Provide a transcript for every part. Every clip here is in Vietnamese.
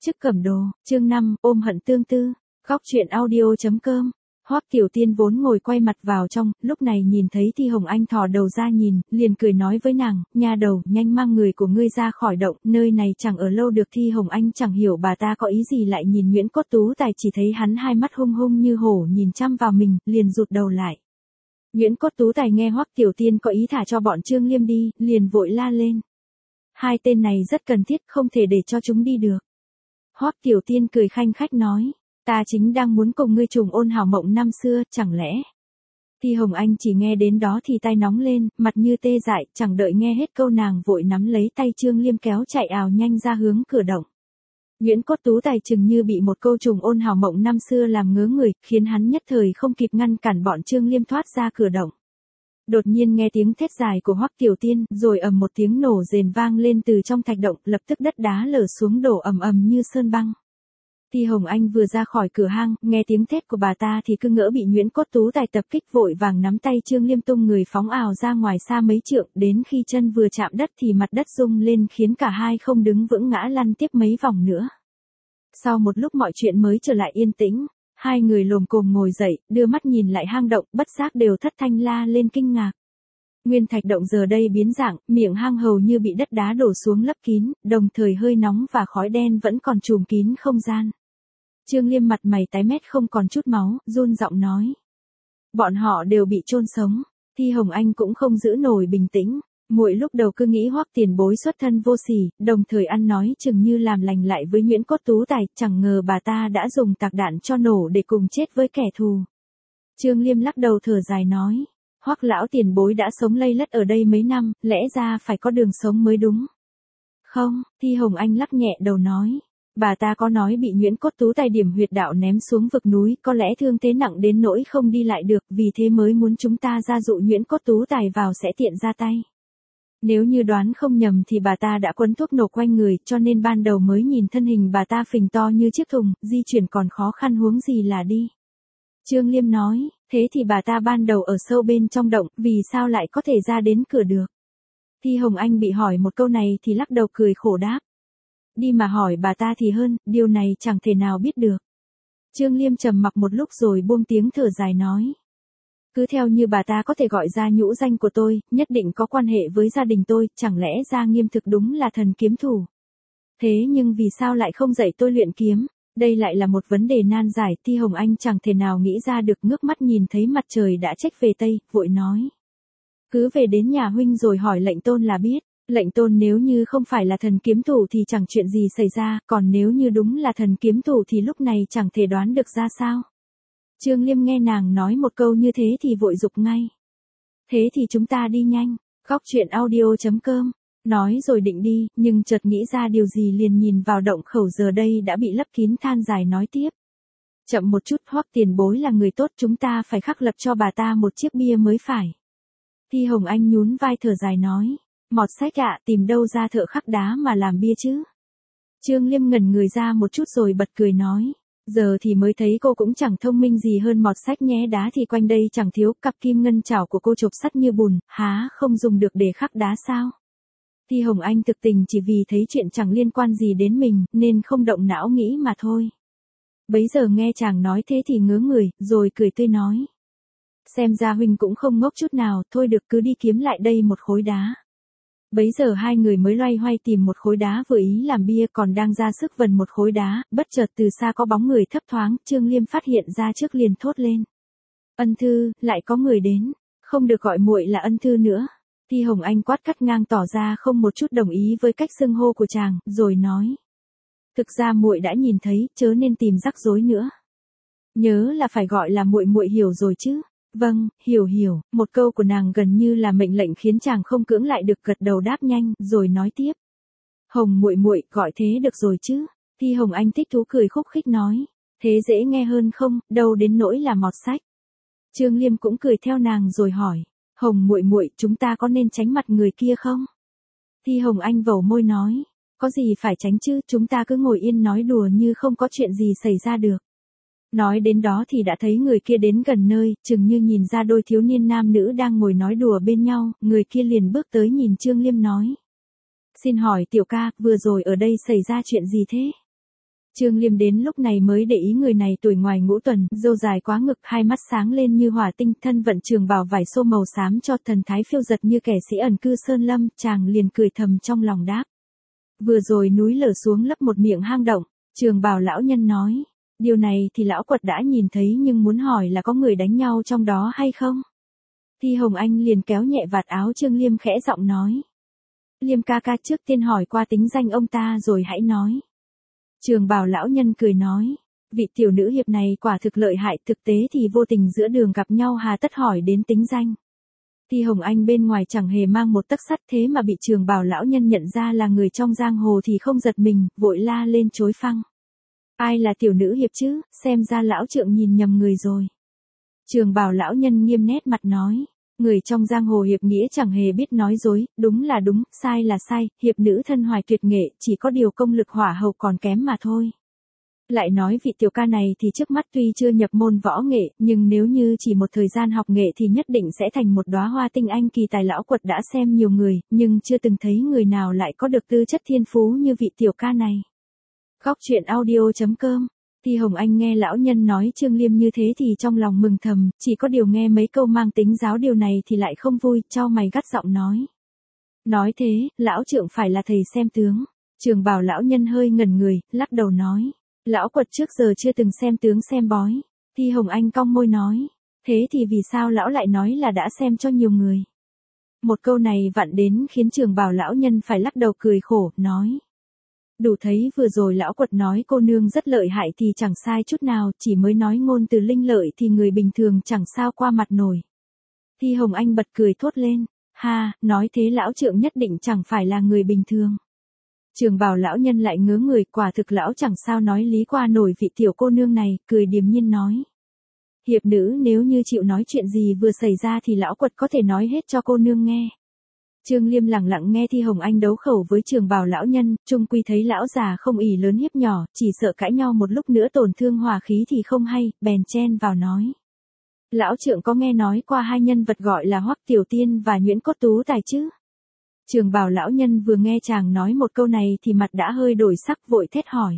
Chức Cẩm Đồ, chương 5, ôm hận tương tư. Góc truyện audio.com. Hoắc Tiểu Tiên vốn ngồi quay mặt vào trong, lúc này nhìn thấy Thi Hồng Anh thò đầu ra nhìn, liền cười nói với nàng, nha đầu, nhanh mang người của ngươi ra khỏi động, nơi này chẳng ở lâu được. Thi Hồng Anh chẳng hiểu bà ta có ý gì lại nhìn Nguyễn Cốt Tú Tài, chỉ thấy hắn hai mắt hung hung như hổ nhìn chăm vào mình, liền rụt đầu lại. Nguyễn Cốt Tú Tài nghe Hoắc Tiểu Tiên có ý thả cho bọn Trương Liêm đi, liền vội la lên. Hai tên này rất cần thiết, không thể để cho chúng đi được. Hoắc Tiểu Tiên cười khanh khách nói, ta chính đang muốn cùng ngươi trùng ôn hảo mộng năm xưa, chẳng lẽ. Thi Hồng Anh chỉ nghe đến đó thì tai nóng lên, mặt như tê dại, chẳng đợi nghe hết câu nàng vội nắm lấy tay Trương Liêm kéo chạy ào nhanh ra hướng cửa động. Nguyễn Cốt Tú Tài chừng như bị một câu trùng ôn hảo mộng năm xưa làm ngớ người, khiến hắn nhất thời không kịp ngăn cản bọn Trương Liêm thoát ra cửa động. Đột nhiên nghe tiếng thét dài của Hoắc Tiểu Tiên, rồi ầm một tiếng nổ rền vang lên từ trong thạch động, lập tức đất đá lở xuống đổ ầm ầm như sơn băng. Thi Hồng Anh vừa ra khỏi cửa hang, nghe tiếng thét của bà ta thì cứ ngỡ bị Nguyễn Cốt Tú Tài tập kích, vội vàng nắm tay Trương Liêm tung người phóng ào ra ngoài xa mấy trượng, đến khi chân vừa chạm đất thì mặt đất rung lên khiến cả hai không đứng vững, ngã lăn tiếp mấy vòng nữa. Sau một lúc mọi chuyện mới trở lại yên tĩnh, hai người lồm cồm ngồi dậy, đưa mắt nhìn lại hang động, bất giác đều thất thanh la lên kinh ngạc. Nguyên thạch động giờ đây biến dạng, miệng hang hầu như bị đất đá đổ xuống lấp kín, đồng thời hơi nóng và khói đen vẫn còn trùm kín không gian. Trương Liêm mặt mày tái mét không còn chút máu, run giọng nói. Bọn họ đều bị chôn sống. Thi Hồng Anh cũng không giữ nổi bình tĩnh. Muội lúc đầu cứ nghĩ Hoắc tiền bối xuất thân vô sỉ, đồng thời ăn nói chừng như làm lành lại với Nguyễn Cốt Tú Tài, chẳng ngờ bà ta đã dùng tạc đạn cho nổ để cùng chết với kẻ thù. Trương Liêm lắc đầu thở dài nói. Hoắc lão tiền bối đã sống lây lất ở đây mấy năm, lẽ ra phải có đường sống mới đúng. Không, Thi Hồng Anh lắc nhẹ đầu nói. Bà ta có nói bị Nguyễn Cốt Tú Tài điểm huyệt đạo ném xuống vực núi, có lẽ thương thế nặng đến nỗi không đi lại được, vì thế mới muốn chúng ta ra dụ Nguyễn Cốt Tú Tài vào sẽ tiện ra tay. Nếu như đoán không nhầm thì bà ta đã quấn thuốc nổ quanh người, cho nên ban đầu mới nhìn thân hình bà ta phình to như chiếc thùng, di chuyển còn khó khăn huống gì là đi. Trương Liêm nói, thế thì bà ta ban đầu ở sâu bên trong động, vì sao lại có thể ra đến cửa được? Thi Hồng Anh bị hỏi một câu này thì lắc đầu cười khổ đáp. Đi mà hỏi bà ta thì hơn, điều này chẳng thể nào biết được. Trương Liêm trầm mặc một lúc rồi buông tiếng thở dài nói. Cứ theo như bà ta có thể gọi ra nhũ danh của tôi, nhất định có quan hệ với gia đình tôi, chẳng lẽ Gia Nghiêm thực đúng là thần kiếm thủ. Thế nhưng vì sao lại không dạy tôi luyện kiếm? Đây lại là một vấn đề nan giải. Thi Hồng Anh chẳng thể nào nghĩ ra được, ngước mắt nhìn thấy mặt trời đã chếch về Tây, vội nói. Cứ về đến nhà huynh rồi hỏi lệnh tôn là biết. Lệnh tôn nếu như không phải là thần kiếm thủ thì chẳng chuyện gì xảy ra, còn nếu như đúng là thần kiếm thủ thì lúc này chẳng thể đoán được ra sao. Trương Liêm nghe nàng nói một câu như thế thì vội giục ngay. Thế thì chúng ta đi nhanh. Góc truyện audio.com. Nói rồi định đi, nhưng chợt nghĩ ra điều gì liền nhìn vào động khẩu giờ đây đã bị lấp kín, than dài nói tiếp. Chậm một chút, Hoắc tiền bối là người tốt, chúng ta phải khắc lập cho bà ta một chiếc bia mới phải. Thi Hồng Anh nhún vai thở dài nói. Mọt sách ạ, tìm đâu ra thợ khắc đá mà làm bia chứ? Trương Liêm ngẩn người ra một chút rồi bật cười nói. Giờ thì mới thấy cô cũng chẳng thông minh gì hơn mọt sách nhé, đá thì quanh đây chẳng thiếu, cặp kim ngân chảo của cô chộp sắt như bùn, há không dùng được để khắc đá sao? Thi Hồng Anh thực tình chỉ vì thấy chuyện chẳng liên quan gì đến mình, nên không động não nghĩ mà thôi. Bấy giờ nghe chàng nói thế thì ngớ người, rồi cười tươi nói. Xem ra huynh cũng không ngốc chút nào, thôi được cứ đi kiếm lại đây một khối đá. Bấy giờ hai người mới loay hoay tìm một khối đá vừa ý làm bia, còn đang ra sức vần một khối đá, bất chợt từ xa có bóng người thấp thoáng, Trương Liêm phát hiện ra trước liền thốt lên. Ân Thư, lại có người đến, không được gọi muội là Ân Thư nữa. Thi Hồng Anh quát cắt ngang tỏ ra không một chút đồng ý với cách xưng hô của chàng, rồi nói. Thực ra muội đã nhìn thấy, chớ nên tìm rắc rối nữa. Nhớ là phải gọi là muội, muội hiểu rồi chứ. Vâng, hiểu, một câu của nàng gần như là mệnh lệnh khiến chàng không cưỡng lại được, gật đầu đáp nhanh, rồi nói tiếp. Hồng muội, gọi thế được rồi chứ? Thi Hồng Anh thích thú cười khúc khích nói. Thế dễ nghe hơn không, đâu đến nỗi là mọt sách. Trương Liêm cũng cười theo nàng rồi hỏi. Hồng muội, chúng ta có nên tránh mặt người kia không? Thi Hồng Anh vẩu môi nói. Có gì phải tránh chứ, chúng ta cứ ngồi yên nói đùa như không có chuyện gì xảy ra được. Nói đến đó thì đã thấy người kia đến gần nơi, chừng như nhìn ra đôi thiếu niên nam nữ đang ngồi nói đùa bên nhau, người kia liền bước tới nhìn Trương Liêm nói. Xin hỏi tiểu ca, vừa rồi ở đây xảy ra chuyện gì thế? Trương Liêm đến lúc này mới để ý người này tuổi ngoài ngũ tuần, râu dài quá ngực, hai mắt sáng lên như hỏa tinh, thân vận trường bào vải xô màu xám cho thần thái phiêu giật như kẻ sĩ ẩn cư sơn lâm, chàng liền cười thầm trong lòng đáp. Vừa rồi núi lở xuống lấp một miệng hang động, trường bào lão nhân nói. Điều này thì lão quật đã nhìn thấy nhưng muốn hỏi là có người đánh nhau trong đó hay không? Thi Hồng Anh liền kéo nhẹ vạt áo Trương Liêm khẽ giọng nói. Liêm ca ca trước tiên hỏi qua tính danh ông ta rồi hãy nói. Trường bào lão nhân cười nói. Vị tiểu nữ hiệp này quả thực lợi hại, thực tế thì vô tình giữa đường gặp nhau hà tất hỏi đến tính danh. Thi Hồng Anh bên ngoài chẳng hề mang một tấc sắt thế mà bị trường bào lão nhân nhận ra là người trong giang hồ thì không giật mình, vội la lên chối phăng. Ai là tiểu nữ hiệp chứ, xem ra lão trượng nhìn nhầm người rồi. Trường bào lão nhân nghiêm nét mặt nói. Người trong giang hồ hiệp nghĩa chẳng hề biết nói dối, đúng là đúng, sai là sai, hiệp nữ thân hoài tuyệt nghệ, chỉ có điều công lực hỏa hầu còn kém mà thôi. Lại nói vị tiểu ca này thì trước mắt tuy chưa nhập môn võ nghệ, nhưng nếu như chỉ một thời gian học nghệ thì nhất định sẽ thành một đóa hoa tinh anh kỳ tài. Lão quật đã xem nhiều người, nhưng chưa từng thấy người nào lại có được tư chất thiên phú như vị tiểu ca này. Góc truyện audio.com. Thi Hồng Anh nghe lão nhân nói Trương Liêm như thế thì trong lòng mừng thầm, chỉ có điều nghe mấy câu mang tính giáo điều này thì lại không vui, chau mày gắt giọng nói. Nói thế, lão trượng phải là thầy xem tướng. Trường bào lão nhân hơi ngẩn người, lắc đầu nói. Lão quật trước giờ chưa từng xem tướng xem bói. Thi Hồng Anh cong môi nói. Thế thì vì sao lão lại nói là đã xem cho nhiều người? Một câu này vặn đến khiến trường bào lão nhân phải lắc đầu cười khổ, nói. Đủ thấy vừa rồi lão quật nói cô nương rất lợi hại thì chẳng sai chút nào, chỉ mới nói ngôn từ linh lợi thì người bình thường chẳng sao qua mặt nổi. Thi Hồng Anh bật cười thốt lên, ha, nói thế lão trượng nhất định chẳng phải là người bình thường. Trường bào lão nhân lại ngớ người, quả thực lão chẳng sao nói lý qua nổi vị tiểu cô nương này, cười điềm nhiên nói. Hiệp nữ nếu như chịu nói chuyện gì vừa xảy ra thì lão quật có thể nói hết cho cô nương nghe. Trương Liêm lặng lặng nghe Thi Hồng Anh đấu khẩu với trường bào lão nhân, chung quy thấy lão già không ỷ lớn hiếp nhỏ, chỉ sợ cãi nhau một lúc nữa tổn thương hòa khí thì không hay, bèn chen vào nói. Lão trượng có nghe nói qua hai nhân vật gọi là Hoắc Tiểu Tiên và Nguyễn Cốt Tú Tài chứ? Trường bào lão nhân vừa nghe chàng nói một câu này thì mặt đã hơi đổi sắc, vội thét hỏi.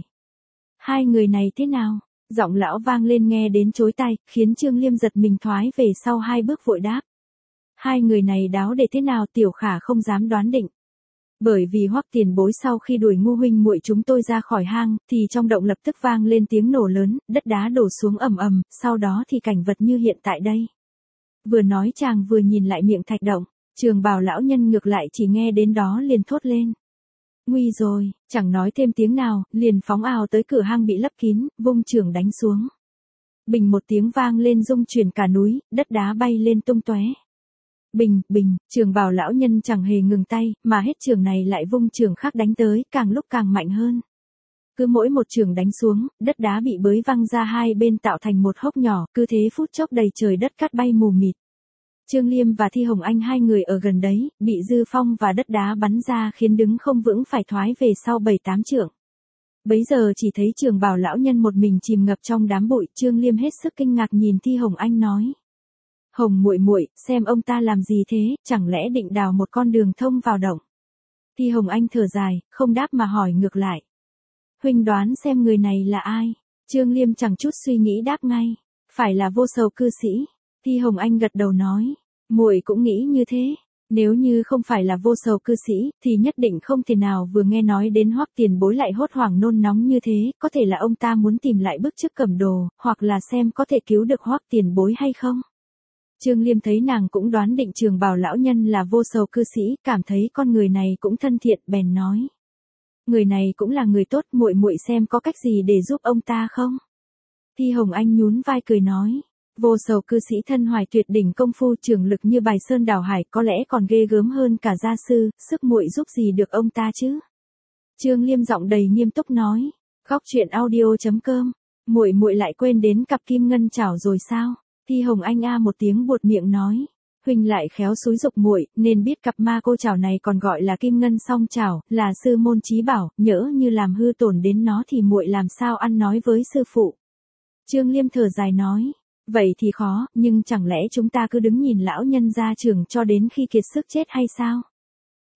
Hai người này thế nào? Giọng lão vang lên nghe đến chối tai, khiến Trương Liêm giật mình thoái về sau hai bước vội đáp. Hai người này đáo để thế nào tiểu khả không dám đoán định. Bởi vì Hoắc tiền bối sau khi đuổi ngu huynh muội chúng tôi ra khỏi hang, thì trong động lập tức vang lên tiếng nổ lớn, đất đá đổ xuống ầm ầm, sau đó thì cảnh vật như hiện tại đây. Vừa nói chàng vừa nhìn lại miệng thạch động, trường bào lão nhân ngược lại chỉ nghe đến đó liền thốt lên. Nguy rồi, chẳng nói thêm tiếng nào, liền phóng ào tới cửa hang bị lấp kín, vung chưởng đánh xuống. Bình một tiếng vang lên rung chuyển cả núi, đất đá bay lên tung tóe. Bình, bình, trường bào lão nhân chẳng hề ngừng tay, mà hết trường này lại vung trường khác đánh tới, càng lúc càng mạnh hơn. Cứ mỗi một trường đánh xuống, đất đá bị bới văng ra hai bên tạo thành một hốc nhỏ, cứ thế phút chốc đầy trời đất cát bay mù mịt. Trương Liêm và Thi Hồng Anh hai người ở gần đấy, bị dư phong và đất đá bắn ra khiến đứng không vững phải thoái về sau 7-8 trượng. Bấy giờ chỉ thấy trường bào lão nhân một mình chìm ngập trong đám bụi, Trương Liêm hết sức kinh ngạc nhìn Thi Hồng Anh nói. Hồng muội muội, xem ông ta làm gì thế, chẳng lẽ định đào một con đường thông vào động? Thi Hồng Anh thở dài, không đáp mà hỏi ngược lại. Huynh đoán xem người này là ai? Trương Liêm chẳng chút suy nghĩ đáp ngay. Phải là Vô Sầu cư sĩ. Thi Hồng Anh gật đầu nói. Muội cũng nghĩ như thế. Nếu như không phải là Vô Sầu cư sĩ, thì nhất định không thể nào vừa nghe nói đến Hoắc tiền bối lại hốt hoảng nôn nóng như thế. Có thể là ông ta muốn tìm lại bức chức cẩm đồ, hoặc là xem có thể cứu được Hoắc tiền bối hay không. Trương Liêm thấy nàng cũng đoán định trường bào lão nhân là Vô Sầu cư sĩ, cảm thấy con người này cũng thân thiện, bèn nói. Người này cũng là người tốt, muội muội xem có cách gì để giúp ông ta không? Thi Hồng Anh nhún vai cười nói. Vô Sầu cư sĩ thân hoài tuyệt đỉnh công phu trường lực như bài sơn đảo hải, có lẽ còn ghê gớm hơn cả gia sư, sức muội giúp gì được ông ta chứ? Trương Liêm giọng đầy nghiêm túc nói. Góc truyện audio.com. Muội muội lại quên đến cặp kim ngân chảo rồi sao? Thi Hồng Anh a một tiếng buột miệng nói. Huynh lại khéo xúi dục muội, nên biết cặp ma cô chảo này còn gọi là kim ngân song chảo, là sư môn chí bảo, nhỡ như làm hư tổn đến nó thì muội làm sao ăn nói với sư phụ. Trương Liêm thở dài nói. Vậy thì khó, nhưng chẳng lẽ chúng ta cứ đứng nhìn lão nhân ra trường cho đến khi kiệt sức chết hay sao?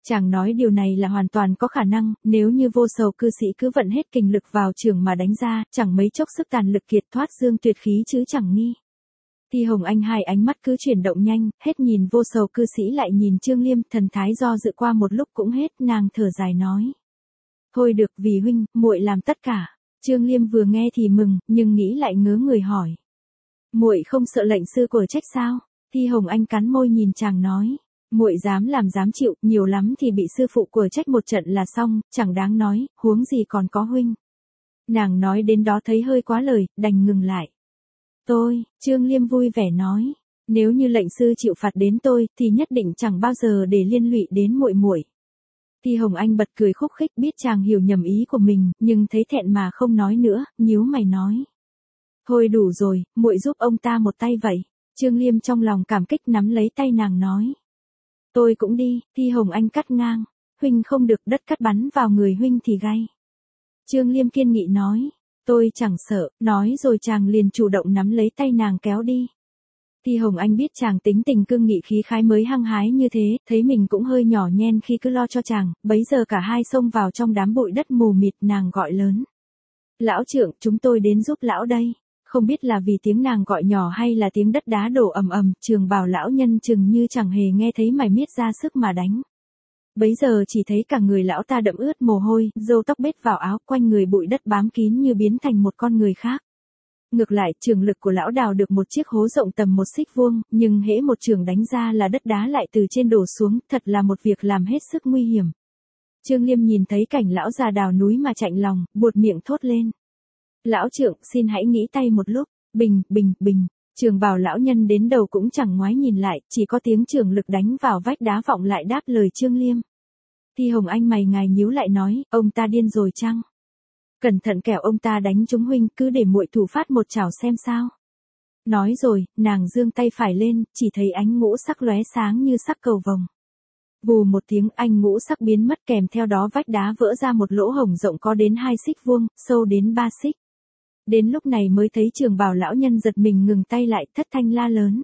Chàng nói điều này là hoàn toàn có khả năng, nếu như Vô Sầu cư sĩ cứ vận hết kình lực vào trường mà đánh ra, chẳng mấy chốc sức tàn lực kiệt thoát dương tuyệt khí chứ chẳng nghi. Thi Hồng Anh hai ánh mắt cứ chuyển động nhanh, hết nhìn Vô Sầu cư sĩ lại nhìn Trương Liêm, thần thái do dự qua một lúc cũng hết, nàng thở dài nói. Thôi được, vì huynh, muội làm tất cả. Trương Liêm vừa nghe thì mừng, nhưng nghĩ lại ngớ người hỏi. Muội không sợ lệnh sư của trách sao? Thi Hồng Anh cắn môi nhìn chàng nói. Muội dám làm dám chịu, nhiều lắm thì bị sư phụ của trách một trận là xong, chẳng đáng nói, huống gì còn có huynh. Nàng nói đến đó thấy hơi quá lời, đành ngừng lại. Trương Liêm vui vẻ nói, nếu như lệnh sư chịu phạt đến tôi, thì nhất định chẳng bao giờ để liên lụy đến muội muội. Thi Hồng Anh bật cười khúc khích, biết chàng hiểu nhầm ý của mình, nhưng thấy thẹn mà không nói nữa, nhíu mày nói. Thôi đủ rồi, muội giúp ông ta một tay vậy. Trương Liêm trong lòng cảm kích nắm lấy tay nàng nói. Tôi cũng đi. Thi Hồng Anh cắt ngang. Huynh không được, đất cắt bắn vào người huynh thì gay. Trương Liêm kiên nghị nói. Tôi chẳng sợ, nói rồi chàng liền chủ động nắm lấy tay nàng kéo đi. Thi Hồng Anh biết chàng tính tình cương nghị khí khái mới hăng hái như thế, thấy mình cũng hơi nhỏ nhen khi cứ lo cho chàng, bấy giờ cả hai xông vào trong đám bụi đất mù mịt, nàng gọi lớn. Lão trưởng, chúng tôi đến giúp lão đây. Không biết là vì tiếng nàng gọi nhỏ hay là tiếng đất đá đổ ầm ầm, Trường Bào lão nhân chừng như chẳng hề nghe thấy mày miết ra sức mà đánh. Bấy giờ chỉ thấy cả người lão ta đẫm ướt mồ hôi, râu tóc bết vào áo, quanh người bụi đất bám kín như biến thành một con người khác. Ngược lại, trường lực của lão đào được một chiếc hố rộng tầm 1 xích vuông, nhưng hễ một trường đánh ra là đất đá lại từ trên đổ xuống, thật là một việc làm hết sức nguy hiểm. Trương Liêm nhìn thấy cảnh lão già đào núi mà chạnh lòng, buột miệng thốt lên. Lão trưởng, xin hãy nghĩ tay một lúc. Bình, bình, bình. Trường Bào lão nhân đến đầu cũng chẳng ngoái nhìn lại, chỉ có tiếng trường lực đánh vào vách đá vọng lại đáp lời Trương Liêm. Thi Hồng Anh mày ngài nhíu lại nói, ông ta điên rồi chăng? Cẩn thận kẻo ông ta đánh trúng huynh, cứ để muội thủ phát một chảo xem sao. Nói rồi, nàng giương tay phải lên, chỉ thấy ánh ngũ sắc lóe sáng như sắc cầu vồng. Vù một tiếng, anh ngũ sắc biến mất, kèm theo đó vách đá vỡ ra một lỗ hổng rộng có đến 2 xích vuông, sâu đến 3 xích. Đến lúc này mới thấy Trường Bào lão nhân giật mình ngừng tay lại, thất thanh la lớn.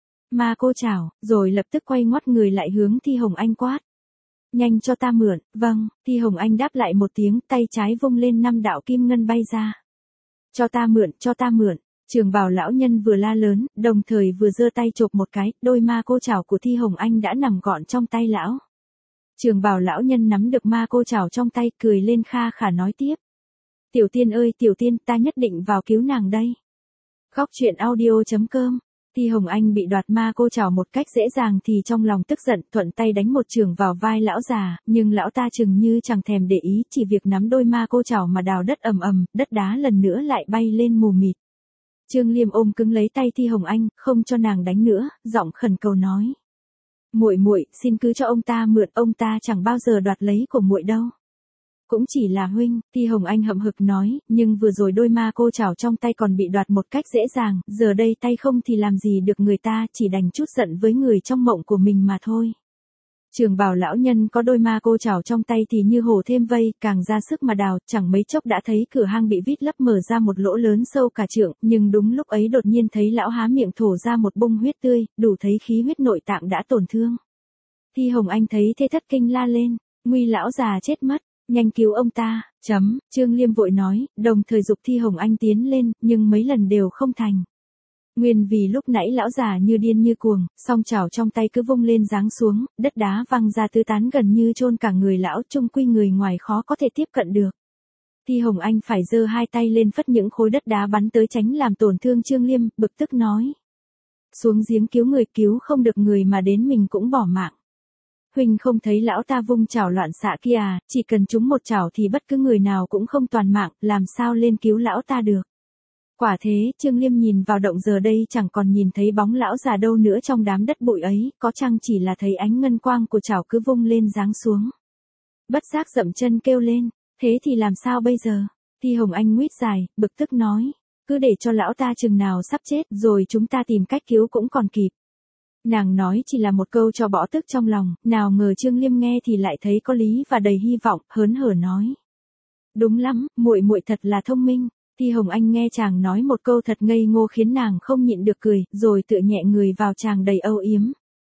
Ma cô chảo, rồi lập tức quay ngoắt người lại hướng Thi Hồng Anh quát. Nhanh cho ta mượn. Vâng. Thi Hồng Anh đáp lại một tiếng, tay trái vung lên 5 đạo kim ngân bay ra. Cho ta mượn, cho ta mượn. Trường Bào lão nhân vừa la lớn, đồng thời vừa giơ tay chộp một cái, đôi ma cô chảo của Thi Hồng Anh đã nằm gọn trong tay lão. Trường Bào lão nhân nắm được ma cô chảo trong tay, cười lên kha khả nói tiếp. Tiểu tiên ơi, tiểu tiên, ta nhất định vào cứu nàng đây. Góc truyện audio.com. Thi Hồng Anh bị đoạt ma cô chảo một cách dễ dàng thì trong lòng tức giận, thuận tay đánh một chưởng vào vai lão già, nhưng lão ta chừng như chẳng thèm để ý, chỉ việc nắm đôi ma cô chảo mà đào đất ầm ầm, đất đá lần nữa lại bay lên mù mịt. Trương Liêm ôm cứng lấy tay Thi Hồng Anh, không cho nàng đánh nữa, giọng khẩn cầu nói: "Muội muội, xin cứ cho ông ta mượn, ông ta chẳng bao giờ đoạt lấy của muội đâu." Cũng chỉ là huynh, Thi Hồng Anh hậm hực nói, nhưng vừa rồi đôi ma cô chảo trong tay còn bị đoạt một cách dễ dàng, giờ đây tay không thì làm gì được người ta, chỉ đành trút giận với người trong mộng của mình mà thôi. Trường Bào lão nhân có đôi ma cô chảo trong tay thì như hổ thêm vây, càng ra sức mà đào, chẳng mấy chốc đã thấy cửa hang bị vít lấp mở ra một lỗ lớn sâu cả trượng, nhưng đúng lúc ấy đột nhiên thấy lão há miệng thổ ra một bung huyết tươi, đủ thấy khí huyết nội tạng đã tổn thương. Thi Hồng Anh thấy thế thất kinh la lên, nguy lão già chết mất. Nhanh cứu ông ta. Trương Liêm vội nói, đồng thời giục Thi Hồng Anh tiến lên, nhưng mấy lần đều không thành. Nguyên vì lúc nãy lão già như điên như cuồng, song chảo trong tay cứ vung lên giáng xuống, đất đá văng ra tứ tán gần như chôn cả người lão, chung quy người ngoài khó có thể tiếp cận được. Thi Hồng Anh phải giơ hai tay lên phất những khối đất đá bắn tới tránh làm tổn thương Trương Liêm, bực tức nói: "Xuống giếng cứu người, cứu không được người mà đến mình cũng bỏ mạng. Huynh không thấy lão ta vung chảo loạn xạ kia à, chỉ cần trúng một chảo thì bất cứ người nào cũng không toàn mạng, làm sao lên cứu lão ta được." Quả thế, Trương Liêm nhìn vào động giờ đây chẳng còn nhìn thấy bóng lão già đâu nữa trong đám đất bụi ấy, có chăng chỉ là thấy ánh ngân quang của chảo cứ vung lên giáng xuống. Bất giác dậm chân kêu lên, thế thì làm sao bây giờ? Thi Hồng Anh nguyết dài, bực tức nói, cứ để cho lão ta chừng nào sắp chết rồi chúng ta tìm cách cứu cũng còn kịp. Nàng nói chỉ là một câu cho bỏ tức trong lòng, nào ngờ Trương Liêm nghe thì lại thấy có lý và đầy hy vọng, hớn hở nói: "Đúng lắm, muội muội thật là thông minh." Thi Hồng Anh nghe chàng nói một câu thật ngây ngô khiến nàng không nhịn được cười, rồi tựa nhẹ người vào chàng đầy âu yếm.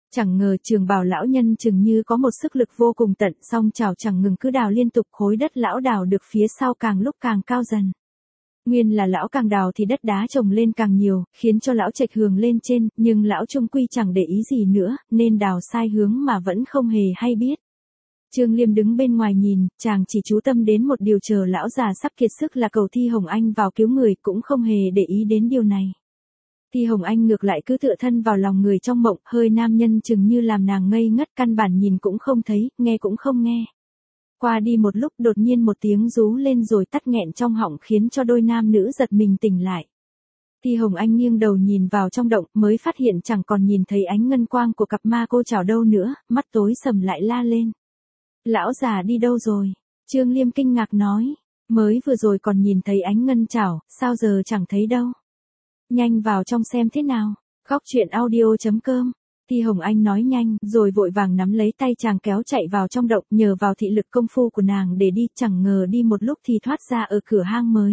Chẳng ngờ Trường Bảo lão nhân chừng như có một sức lực vô cùng tận, song chảo chẳng ngừng cứ đào liên tục, khối đất lão đào được phía sau càng lúc càng cao dần. Nguyên là lão càng đào thì đất đá chồng lên càng nhiều, khiến cho lão chệch hướng lên trên, nhưng lão trung quy chẳng để ý gì nữa, nên đào sai hướng mà vẫn không hề hay biết. Trương Liêm đứng bên ngoài nhìn, chàng chỉ chú tâm đến một điều, chờ lão già sắp kiệt sức là cầu Thi Hồng Anh vào cứu người, cũng không hề để ý đến điều này. Thi Hồng Anh ngược lại cứ tựa thân vào lòng người trong mộng, hơi nam nhân chừng như làm nàng ngây ngất, căn bản nhìn cũng không thấy, nghe cũng không nghe. Qua đi một lúc đột nhiên một tiếng rú lên rồi tắt nghẹn trong họng, khiến cho đôi nam nữ giật mình tỉnh lại. Thi Hồng Anh nghiêng đầu nhìn vào trong động, mới phát hiện chẳng còn nhìn thấy ánh ngân quang của cặp ma cô chảo đâu nữa, mắt tối sầm lại la lên. Lão già đi đâu rồi? Trương Liêm kinh ngạc nói. Mới vừa rồi còn nhìn thấy ánh ngân chảo, sao giờ chẳng thấy đâu? Nhanh vào trong xem thế nào. Góc truyện audio.com. Thi Hồng Anh nói nhanh, rồi vội vàng nắm lấy tay chàng kéo chạy vào trong động, nhờ vào thị lực công phu của nàng để đi, chẳng ngờ đi một lúc thì thoát ra ở cửa hang mới.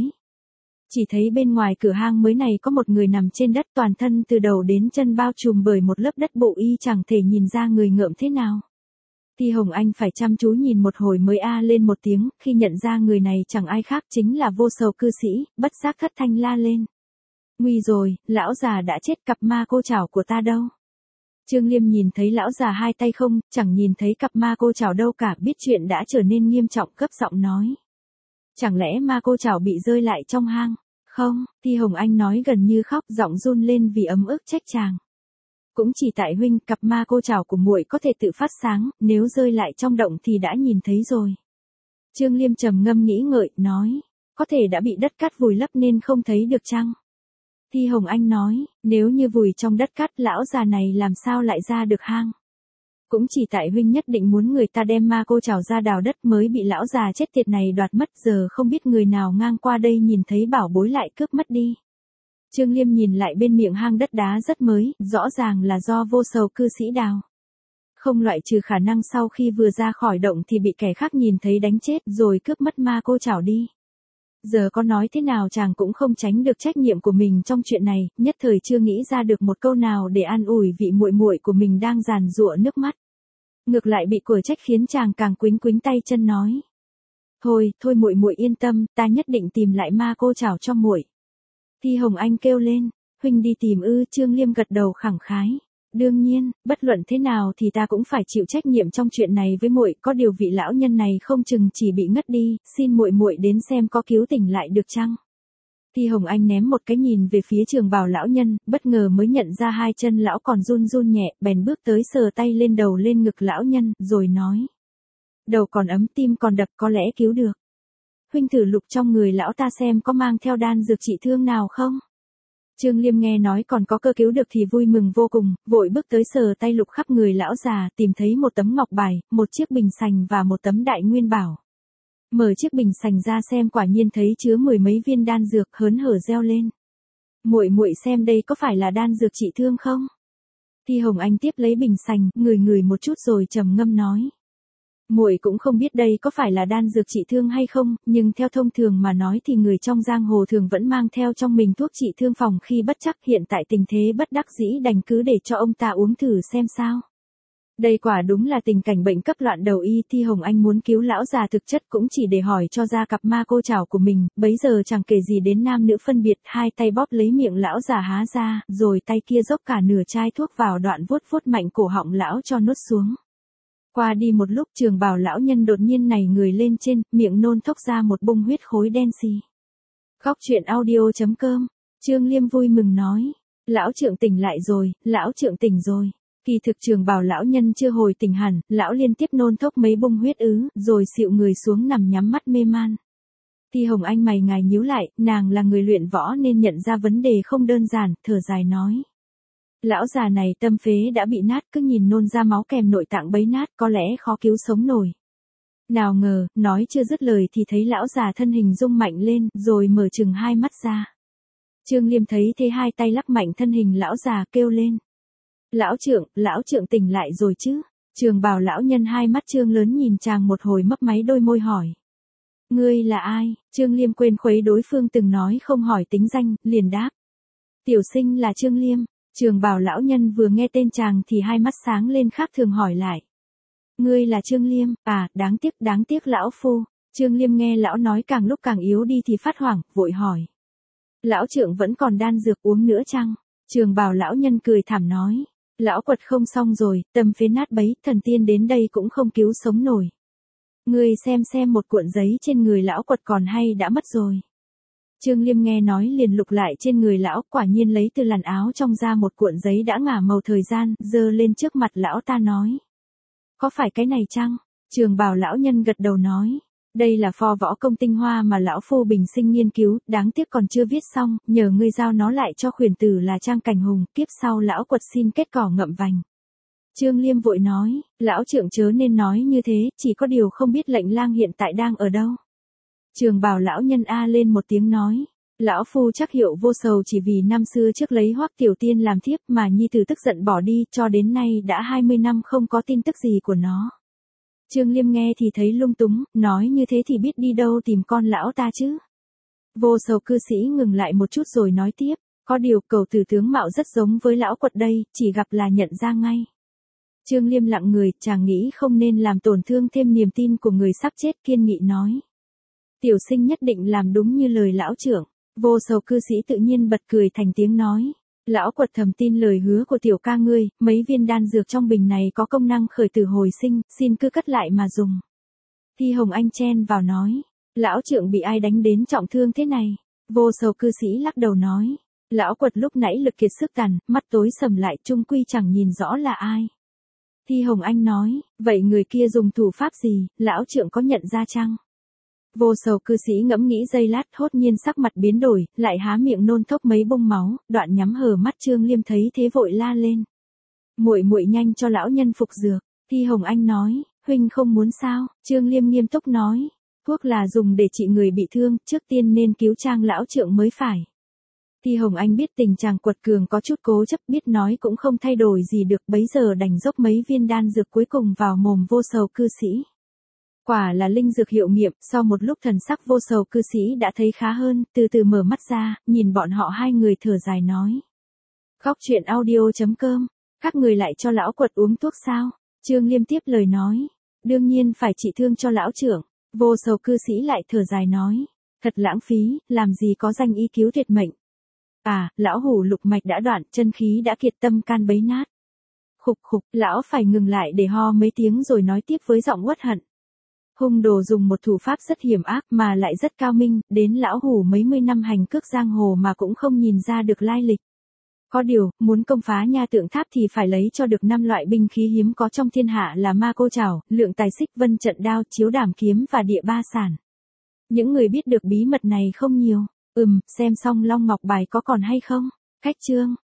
Chỉ thấy bên ngoài cửa hang mới này có một người nằm trên đất, toàn thân từ đầu đến chân bao trùm bởi một lớp đất bộ y, chẳng thể nhìn ra người ngợm thế nào. Thi Hồng Anh phải chăm chú nhìn một hồi mới a lên một tiếng, khi nhận ra người này chẳng ai khác chính là Vô Sầu cư sĩ, bất giác thất thanh la lên. Nguy rồi, lão già đã chết, cặp ma cô chảo của ta đâu? Trương Liêm nhìn thấy lão già hai tay không, chẳng nhìn thấy cặp ma cô chảo đâu cả, biết chuyện đã trở nên nghiêm trọng, gấp giọng nói. Chẳng lẽ ma cô chảo bị rơi lại trong hang? Không, Thi Hồng Anh nói gần như khóc, giọng run lên vì ấm ức trách chàng. Cũng chỉ tại huynh, cặp ma cô chảo của muội có thể tự phát sáng, nếu rơi lại trong động thì đã nhìn thấy rồi. Trương Liêm trầm ngâm nghĩ ngợi, nói, có thể đã bị đất cát vùi lấp nên không thấy được chăng? Thi Hồng Anh nói, nếu như vùi trong đất cát, lão già này làm sao lại ra được hang? Cũng chỉ tại huynh nhất định muốn người ta đem ma cô chảo ra đào đất mới bị lão già chết tiệt này đoạt mất, giờ không biết người nào ngang qua đây nhìn thấy bảo bối lại cướp mất đi. Trương Liêm nhìn lại bên miệng hang đất đá rất mới, rõ ràng là do Vô Sầu cư sĩ đào. Không loại trừ khả năng sau khi vừa ra khỏi động thì bị kẻ khác nhìn thấy đánh chết rồi cướp mất ma cô chảo đi. Giờ có nói thế nào chàng cũng không tránh được trách nhiệm của mình trong chuyện này, nhất thời chưa nghĩ ra được một câu nào để an ủi vị muội muội của mình đang giàn giụa nước mắt. Ngược lại bị quở trách khiến chàng càng quĩnh quĩnh tay chân nói. Thôi muội muội yên tâm, ta nhất định tìm lại ma cô chảo cho muội. Thi Hồng Anh kêu lên, huynh đi tìm ư? Trương Liêm gật đầu khẳng khái. Đương nhiên, bất luận thế nào thì ta cũng phải chịu trách nhiệm trong chuyện này với muội, có điều vị lão nhân này không chừng chỉ bị ngất đi, xin muội muội đến xem có cứu tỉnh lại được chăng? Thi Hồng Anh ném một cái nhìn về phía Trường Bảo lão nhân, bất ngờ mới nhận ra hai chân lão còn run run nhẹ, bèn bước tới sờ tay lên đầu lên ngực lão nhân, rồi nói. Đầu còn ấm, tim còn đập, có lẽ cứu được. Huynh thử lục trong người lão ta xem có mang theo đan dược trị thương nào không? Trương Liêm nghe nói còn có cơ cứu được thì vui mừng vô cùng, vội bước tới sờ tay lục khắp người lão già, tìm thấy một tấm ngọc bài, một chiếc bình sành và một tấm đại nguyên bảo. Mở chiếc bình sành ra xem, quả nhiên thấy chứa 10 mấy viên đan dược, hớn hở reo lên. Muội muội xem đây có phải là đan dược trị thương không? Thi Hồng Anh tiếp lấy bình sành, ngửi một chút rồi trầm ngâm nói. Muội cũng không biết đây có phải là đan dược trị thương hay không, nhưng theo thông thường mà nói thì người trong giang hồ thường vẫn mang theo trong mình thuốc trị thương phòng khi bất chắc, hiện tại tình thế bất đắc dĩ đành cứ để cho ông ta uống thử xem sao. Đây quả đúng là tình cảnh bệnh cấp loạn đầu y. Thi Hồng Anh muốn cứu lão già thực chất cũng chỉ để hỏi cho ra cặp ma cô chảo của mình, bấy giờ chẳng kể gì đến nam nữ phân biệt, hai tay bóp lấy miệng lão già há ra, rồi tay kia dốc cả nửa chai thuốc vào, đoạn vuốt vuốt mạnh cổ họng lão cho nuốt xuống. Qua đi một lúc, Trường Bảo lão nhân đột nhiên nảy người lên trên, miệng nôn thốc ra một bung huyết khối đen xì. Góc truyện audio.com. Trương Liêm vui mừng nói, lão trượng tỉnh lại rồi, lão trượng tỉnh rồi. Kỳ thực Trường Bảo lão nhân chưa hồi tỉnh hẳn, lão liên tiếp nôn thốc mấy bung huyết ứ, rồi xịu người xuống nằm nhắm mắt mê man. Thi Hồng Anh mày ngài nhíu lại, nàng là người luyện võ nên nhận ra vấn đề không đơn giản, thở dài nói. Lão già này tâm phế đã bị nát, cứ nhìn nôn ra máu kèm nội tạng bấy nát, có lẽ khó cứu sống nổi. Nào ngờ, nói chưa dứt lời thì thấy lão già thân hình rung mạnh lên, rồi mở chừng hai mắt ra. Trương Liêm thấy thế hai tay lắc mạnh thân hình lão già, kêu lên. Lão trượng tỉnh lại rồi chứ? Trường Bảo lão nhân hai mắt trương lớn nhìn chàng một hồi, mấp máy đôi môi hỏi. Ngươi là ai? Trương Liêm quên khuấy đối phương từng nói không hỏi tính danh, liền đáp. Tiểu sinh là Trương Liêm. Trường Bảo lão nhân vừa nghe tên chàng thì hai mắt sáng lên khác thường hỏi lại. Ngươi là Trương Liêm, à, đáng tiếc lão phu. Trương Liêm nghe lão nói càng lúc càng yếu đi thì phát hoảng, vội hỏi. Lão trượng vẫn còn đan dược uống nữa chăng? Trường Bảo lão nhân cười thảm nói. Lão quật không xong rồi, tâm phế nát bấy, thần tiên đến đây cũng không cứu sống nổi. Ngươi xem một cuộn giấy trên người lão quật còn hay đã mất rồi. Trương Liêm nghe nói liền lục lại trên người lão, quả nhiên lấy từ làn áo trong ra một cuộn giấy đã ngả màu thời gian, giơ lên trước mặt lão ta nói. Có phải cái này chăng? Trường Bảo lão nhân gật đầu nói. Đây là pho võ công tinh hoa mà lão phu bình sinh nghiên cứu, đáng tiếc còn chưa viết xong, nhờ ngươi giao nó lại cho khuyển tử là Trang Cảnh Hùng, kiếp sau lão quật xin kết cỏ ngậm vành. Trương Liêm vội nói, lão trượng chớ nên nói như thế, chỉ có điều không biết lệnh lang hiện tại đang ở đâu. Trường Bảo lão nhân a lên một tiếng nói, lão phu chắc hiệu vô sầu chỉ vì năm xưa trước lấy Hoắc tiểu tiên làm thiếp mà nhi tử tức giận bỏ đi, cho đến nay đã 20 năm không có tin tức gì của nó. Trương Liêm nghe thì thấy lung túng, nói như thế thì biết đi đâu tìm con lão ta chứ. Vô sầu cư sĩ ngừng lại một chút rồi nói tiếp, có điều cầu tử tướng mạo rất giống với lão quật đây, chỉ gặp là nhận ra ngay. Trương Liêm lặng người, chàng nghĩ không nên làm tổn thương thêm niềm tin của người sắp chết, kiên nghị nói. Tiểu sinh nhất định làm đúng như lời lão trưởng. Vô sầu cư sĩ tự nhiên bật cười thành tiếng nói. Lão quật thầm tin lời hứa của tiểu ca ngươi, mấy viên đan dược trong bình này có công năng khởi tử hồi sinh, xin cứ cất lại mà dùng. Thi Hồng Anh chen vào nói. Lão trượng bị ai đánh đến trọng thương thế này? Vô sầu cư sĩ lắc đầu nói. Lão quật lúc nãy lực kiệt sức tàn, mắt tối sầm lại chung quy chẳng nhìn rõ là ai. Thi Hồng Anh nói, vậy người kia dùng thủ pháp gì, lão trượng có nhận ra chăng? Vô sầu cư sĩ ngẫm nghĩ giây lát, hốt nhiên sắc mặt biến đổi, lại há miệng nôn thốc mấy bông máu, đoạn nhắm hờ mắt. Trương Liêm thấy thế vội la lên. Muội nhanh cho lão nhân phục dược. Thi Hồng Anh nói, huynh không muốn sao? Trương Liêm nghiêm túc nói, thuốc là dùng để trị người bị thương, trước tiên nên cứu Trang lão trượng mới phải. Thi Hồng Anh biết tình chàng quật cường có chút cố chấp, biết nói cũng không thay đổi gì được, bấy giờ đành dốc mấy viên đan dược cuối cùng vào mồm vô sầu cư sĩ. Quả là linh dược hiệu nghiệm, sau một lúc thần sắc vô sầu cư sĩ đã thấy khá hơn, từ từ mở mắt ra, nhìn bọn họ hai người thở dài nói. Khóc chuyện audio.com, các người lại cho lão quật uống thuốc sao? Trương Liêm tiếp lời nói. Đương nhiên phải trị thương cho lão trưởng. Vô sầu cư sĩ lại thở dài nói. Thật lãng phí, làm gì có danh y cứu tuyệt mệnh. À, lão hủ lục mạch đã đoạn, chân khí đã kiệt, tâm can bấy nát. Khục, lão phải ngừng lại để ho mấy tiếng rồi nói tiếp với giọng uất hận. Hung đồ dùng một thủ pháp rất hiểm ác mà lại rất cao minh, đến lão hủ mấy mươi năm hành cước giang hồ mà cũng không nhìn ra được lai lịch. Có điều, muốn công phá nha tượng tháp thì phải lấy cho được 5 loại binh khí hiếm có trong thiên hạ là ma cô trảo, lượng tài xích, vân trận đao, chiếu đảm kiếm và địa ba sản. Những người biết được bí mật này không nhiều. Xem xong Long Ngọc bài có còn hay không? Khách chương.